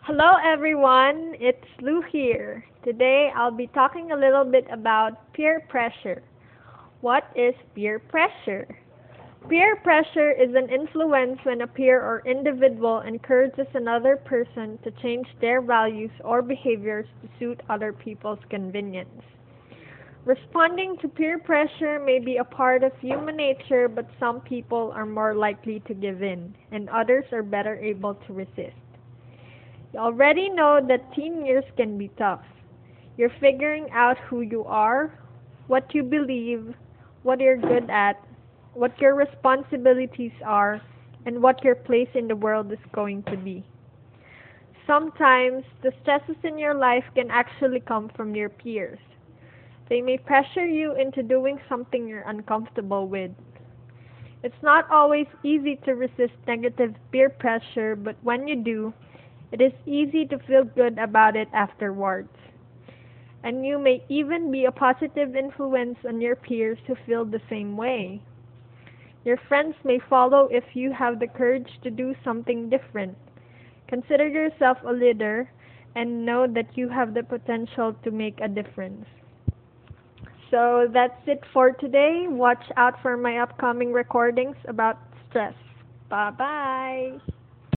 Hello everyone, it's Lou here. Today I'll be talking a little bit about peer pressure. What is peer pressure? Peer pressure is an influence when a peer or individual encourages another person to change their values or behaviors to suit other people's convenience. Responding to peer pressure may be a part of human nature, but some people are more likely to give in, and others are better able to resist. You already know that teen years can be tough. You're figuring out who you are, what you believe, what you're good at, what your responsibilities are, and what your place in the world is going to be. Sometimes, the stresses in your life can actually come from your peers. They may pressure you into doing something you're uncomfortable with. It's not always easy to resist negative peer pressure, but when you do, it is easy to feel good about it afterwards. And you may even be a positive influence on your peers who feel the same way. Your friends may follow if you have the courage to do something different. Consider yourself a leader and know that you have the potential to make a difference. So that's it for today. Watch out for my upcoming recordings about stress. Bye bye.